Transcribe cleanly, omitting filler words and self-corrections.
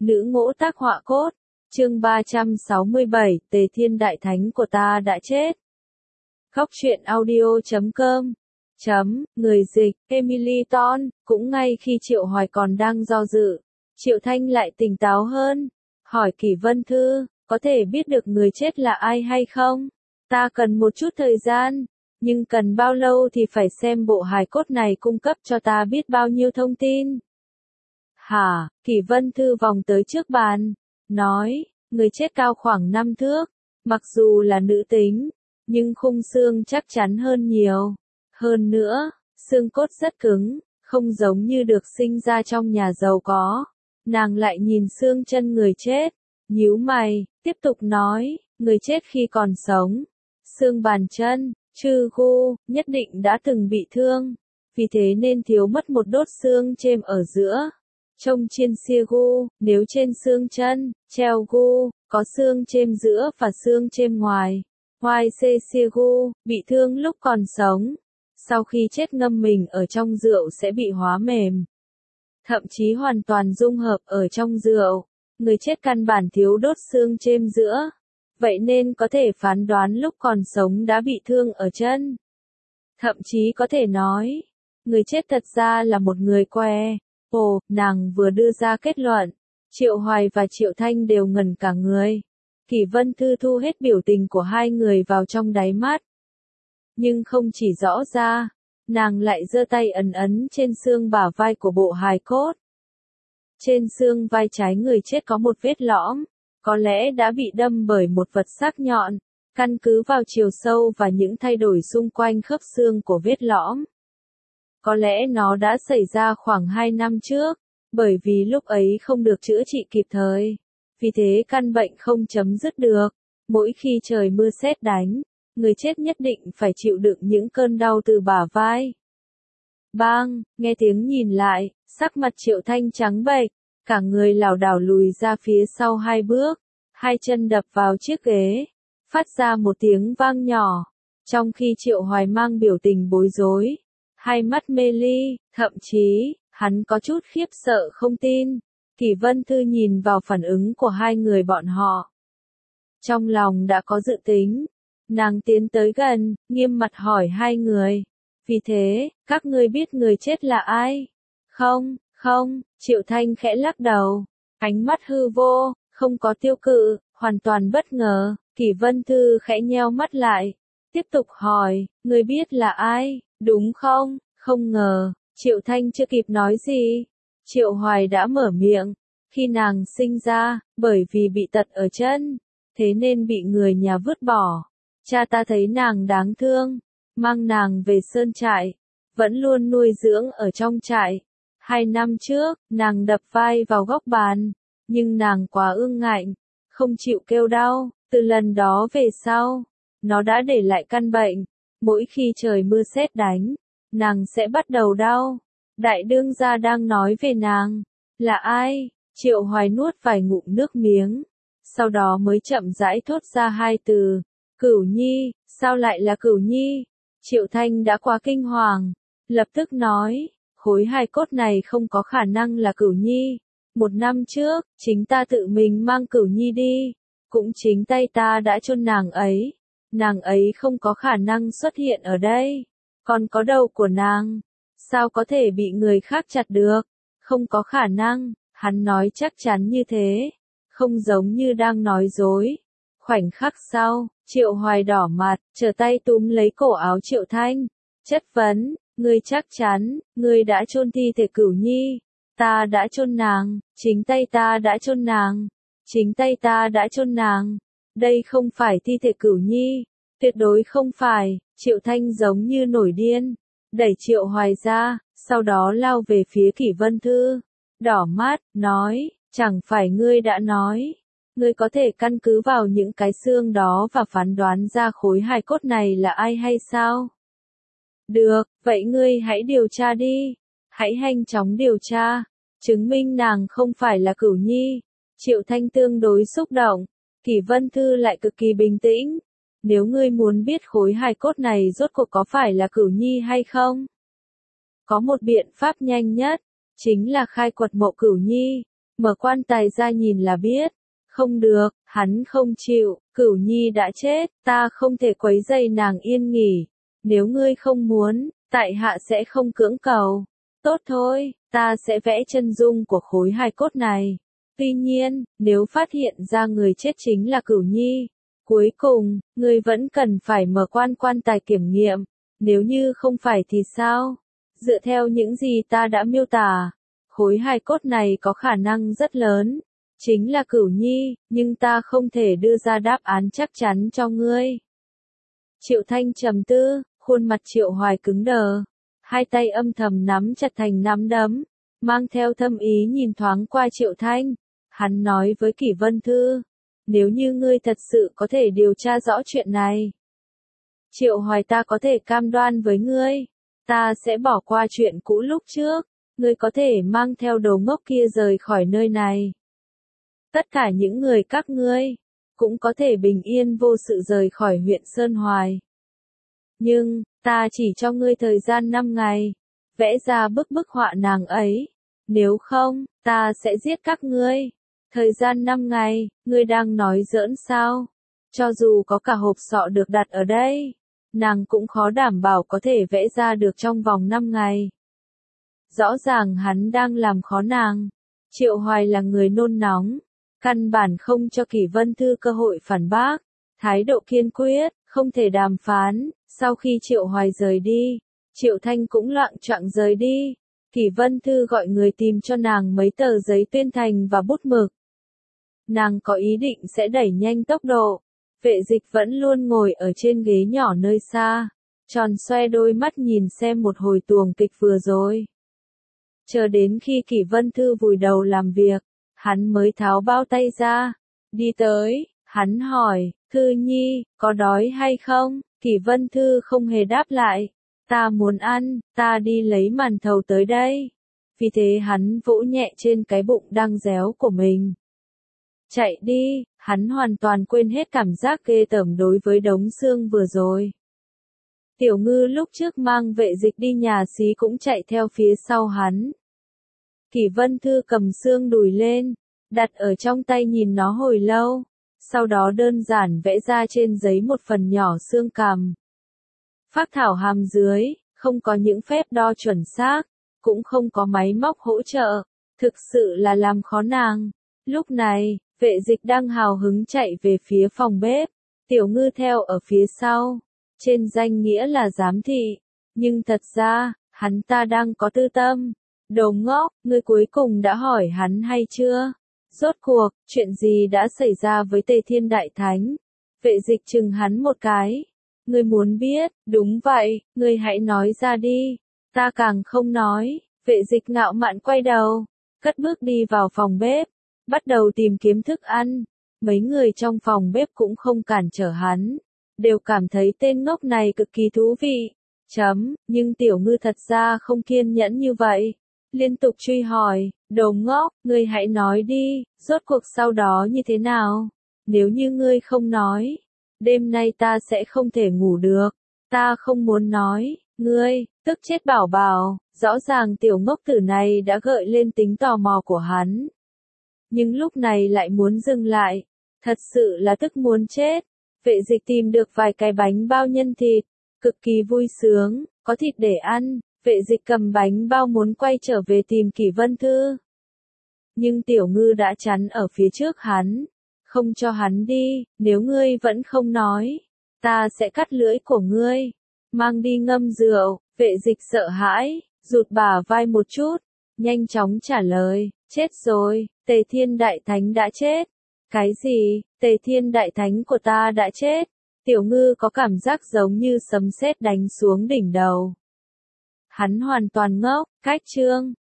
Nữ ngỗ tác họa cốt. Chương 367, Tề Thiên Đại Thánh của ta đã chết. Góc truyện audio.com. Người dịch, Emily Ton, cũng ngay khi Triệu Hoài còn đang do dự, Triệu Thanh lại tỉnh táo hơn, hỏi Kỷ Vân Thư, có thể biết được người chết là ai hay không? Ta cần một chút thời gian, nhưng cần bao lâu thì phải xem bộ hài cốt này cung cấp cho ta biết bao nhiêu thông tin. Hả, Kỷ Vân Thư vòng tới trước bàn, nói, người chết cao khoảng 5 thước, mặc dù là nữ tính, nhưng khung xương chắc chắn hơn nhiều. Hơn nữa, xương cốt rất cứng, không giống như được sinh ra trong nhà giàu có. Nàng lại nhìn xương chân người chết, nhíu mày, tiếp tục nói, người chết khi còn sống. Xương bàn chân, chư gu, nhất định đã từng bị thương, vì thế nên thiếu mất một đốt xương chêm ở giữa. Trông chiên xia gu, nếu trên xương chân, treo gu, có xương chêm giữa và xương chêm ngoài. Hoài xê xia gu, bị thương lúc còn sống. Sau khi chết ngâm mình ở trong rượu sẽ bị hóa mềm. Thậm chí hoàn toàn dung hợp ở trong rượu. Người chết căn bản thiếu đốt xương chêm giữa. Vậy nên có thể phán đoán lúc còn sống đã bị thương ở chân. Thậm chí có thể nói, người chết thật ra là một người què. Ồ, nàng vừa đưa ra kết luận. Triệu Hoài và Triệu Thanh đều ngẩn cả người. Kỷ Vân Thư thu hết biểu tình của hai người vào trong đáy mắt. Nhưng không chỉ rõ ra, nàng lại giơ tay ấn ấn trên xương bả vai của bộ hài cốt. Trên xương vai trái người chết có một vết lõm, có lẽ đã bị đâm bởi một vật sắc nhọn, căn cứ vào chiều sâu và những thay đổi xung quanh khớp xương của vết lõm. Có lẽ nó đã xảy ra khoảng 2 năm trước, bởi vì lúc ấy không được chữa trị kịp thời. Vì thế căn bệnh không chấm dứt được, mỗi khi trời mưa sét đánh, người chết nhất định phải chịu đựng những cơn đau từ bả vai. Bang, nghe tiếng nhìn lại, sắc mặt Triệu Thanh trắng bệch, cả người lảo đảo lùi ra phía sau 2 bước, hai chân đập vào chiếc ghế, phát ra một tiếng vang nhỏ, trong khi Triệu Hoài mang biểu tình bối rối, hai mắt mê ly, thậm chí, hắn có chút khiếp sợ không tin. Kỷ Vân Thư nhìn vào phản ứng của hai người bọn họ. Trong lòng đã có dự tính. Nàng tiến tới gần, nghiêm mặt hỏi hai người. Vì thế, các ngươi biết người chết là ai? Không, Triệu Thanh khẽ lắc đầu. Ánh mắt hư vô, không có tiêu cự, hoàn toàn bất ngờ. Kỷ Vân Thư khẽ nheo mắt lại. Tiếp tục hỏi, người biết là ai, đúng không? Không ngờ, Triệu Thanh chưa kịp nói gì. Triệu Hoài đã mở miệng. Khi nàng sinh ra, bởi vì bị tật ở chân, thế nên bị người nhà vứt bỏ. Cha ta thấy nàng đáng thương, mang nàng về sơn trại, vẫn luôn nuôi dưỡng ở trong trại. 2 năm trước, nàng đập vai vào góc bàn, nhưng nàng quá ương ngạnh, không chịu kêu đau. Từ lần đó về sau, nó đã để lại căn bệnh. Mỗi khi trời mưa sét đánh, nàng sẽ bắt đầu đau. Đại đương gia đang nói về nàng. Là ai? Triệu Hoài nuốt vài ngụm nước miếng, sau đó mới chậm rãi thốt ra 2 từ. Cửu Nhi, sao lại là Cửu Nhi? Triệu Thanh đã quá kinh hoàng, lập tức nói, khối hài cốt này không có khả năng là Cửu Nhi. 1 năm trước, chính ta tự mình mang Cửu Nhi đi, cũng chính tay ta đã chôn nàng ấy không có khả năng xuất hiện ở đây. Còn có đầu của nàng, sao có thể bị người khác chặt được? Không có khả năng. Hắn nói chắc chắn như thế, không giống như đang nói dối. Khoảnh khắc sau, Triệu Hoài đỏ mặt, trở tay túm lấy cổ áo Triệu Thanh, chất vấn, ngươi chắc chắn, ngươi đã chôn thi thể Cửu Nhi. Ta đã chôn nàng, chính tay ta đã chôn nàng, chính tay ta đã chôn nàng. Đây không phải thi thể Cửu Nhi, tuyệt đối không phải. Triệu Thanh giống như nổi điên, đẩy Triệu Hoài ra, sau đó lao về phía Kỷ Vân Thư. Đỏ mắt, nói, chẳng phải ngươi đã nói, ngươi có thể căn cứ vào những cái xương đó và phán đoán ra khối hài cốt này là ai hay sao? Được, vậy ngươi hãy điều tra đi, hãy nhanh chóng điều tra, chứng minh nàng không phải là Cửu Nhi. Triệu Thanh tương đối xúc động, Kỷ Vân Thư lại cực kỳ bình tĩnh. Nếu ngươi muốn biết khối hài cốt này rốt cuộc có phải là Cửu Nhi hay không? Có một biện pháp nhanh nhất. Chính là khai quật mộ Cửu Nhi. Mở quan tài ra nhìn là biết. Không được, hắn không chịu, Cửu Nhi đã chết, ta không thể quấy rầy nàng yên nghỉ. Nếu ngươi không muốn, tại hạ sẽ không cưỡng cầu. Tốt thôi, ta sẽ vẽ chân dung của khối hài cốt này. Tuy nhiên, nếu phát hiện ra người chết chính là Cửu Nhi, cuối cùng, ngươi vẫn cần phải mở quan tài kiểm nghiệm. Nếu như không phải thì sao? Dựa theo những gì ta đã miêu tả, khối hài cốt này có khả năng rất lớn, chính là Cửu Nhi, nhưng ta không thể đưa ra đáp án chắc chắn cho ngươi. Triệu Thanh trầm tư, khuôn mặt Triệu Hoài cứng đờ, hai tay âm thầm nắm chặt thành nắm đấm, mang theo thâm ý nhìn thoáng qua Triệu Thanh. Hắn nói với Kỷ Vân Thư, nếu như ngươi thật sự có thể điều tra rõ chuyện này, Triệu Hoài ta có thể cam đoan với ngươi, ta sẽ bỏ qua chuyện cũ lúc trước, ngươi có thể mang theo đồ ngốc kia rời khỏi nơi này. Tất cả những người các ngươi, cũng có thể bình yên vô sự rời khỏi huyện Sơn Hoài. Nhưng, ta chỉ cho ngươi thời gian 5 ngày, vẽ ra bức họa nàng ấy. Nếu không, ta sẽ giết các ngươi. Thời gian 5 ngày, ngươi đang nói giỡn sao? Cho dù có cả hộp sọ được đặt ở đây, nàng cũng khó đảm bảo có thể vẽ ra được trong vòng 5 ngày. Rõ ràng hắn đang làm khó nàng. Triệu Hoài là người nôn nóng, căn bản không cho Kỷ Vân Thư cơ hội phản bác, thái độ kiên quyết, không thể đàm phán. Sau khi Triệu Hoài rời đi, Triệu Thanh cũng loạng choạng rời đi. Kỷ Vân Thư gọi người tìm cho nàng mấy tờ giấy tuyên thành và bút mực. Nàng có ý định sẽ đẩy nhanh tốc độ. Vệ Dịch vẫn luôn ngồi ở trên ghế nhỏ nơi xa, tròn xoe đôi mắt nhìn xem một hồi tuồng kịch vừa rồi. Chờ đến khi Kỷ Vân Thư vùi đầu làm việc, hắn mới tháo bao tay ra, đi tới, hắn hỏi, Thư Nhi, có đói hay không? Kỷ Vân Thư không hề đáp lại, ta muốn ăn, ta đi lấy màn thầu tới đây. Vì thế hắn vỗ nhẹ trên cái bụng đang réo của mình. Chạy đi, hắn hoàn toàn quên hết cảm giác ghê tởm đối với đống xương vừa rồi. Tiểu Ngư lúc trước mang Vệ Dịch đi nhà xí cũng chạy theo phía sau hắn. Kỷ Vân Thư cầm xương đùi lên, đặt ở trong tay nhìn nó hồi lâu, sau đó đơn giản vẽ ra trên giấy một phần nhỏ xương cằm. Phác thảo hàm dưới, không có những phép đo chuẩn xác, cũng không có máy móc hỗ trợ, thực sự là làm khó nàng. Lúc này, Vệ Dịch đang hào hứng chạy về phía phòng bếp, Tiểu Ngư theo ở phía sau, trên danh nghĩa là giám thị, nhưng thật ra, hắn ta đang có tư tâm. Đồ ngốc, ngươi cuối cùng đã hỏi hắn hay chưa? Rốt cuộc, chuyện gì đã xảy ra với Tề Thiên Đại Thánh? Vệ Dịch chừng hắn một cái. Ngươi muốn biết, đúng vậy, ngươi hãy nói ra đi. Ta càng không nói. Vệ Dịch ngạo mạn quay đầu, cất bước đi vào phòng bếp, bắt đầu tìm kiếm thức ăn. Mấy người trong phòng bếp cũng không cản trở hắn, đều cảm thấy tên ngốc này cực kỳ thú vị. Nhưng Tiểu Ngư thật ra không kiên nhẫn như vậy. Liên tục truy hỏi, đồ ngốc, ngươi hãy nói đi, rốt cuộc sau đó như thế nào? Nếu như ngươi không nói, đêm nay ta sẽ không thể ngủ được. Ta không muốn nói, ngươi, tức chết bảo bảo. Rõ ràng tiểu ngốc tử này đã gợi lên tính tò mò của hắn. Nhưng lúc này lại muốn dừng lại. Thật sự là tức muốn chết. Vệ Dịch tìm được vài cái bánh bao nhân thịt, cực kỳ vui sướng, có thịt để ăn. Vệ Dịch cầm bánh bao muốn quay trở về tìm Kỷ Vân Thư. Nhưng Tiểu Ngư đã chắn ở phía trước hắn, không cho hắn đi. Nếu ngươi vẫn không nói, ta sẽ cắt lưỡi của ngươi, mang đi ngâm rượu. Vệ Dịch sợ hãi, rụt bả vai một chút, nhanh chóng trả lời, chết rồi, Tề Thiên Đại Thánh đã chết. Cái gì? Tề Thiên Đại Thánh của ta đã chết? Tiểu Ngư có cảm giác giống như sấm sét đánh xuống đỉnh đầu. Hắn hoàn toàn ngốc, cách chương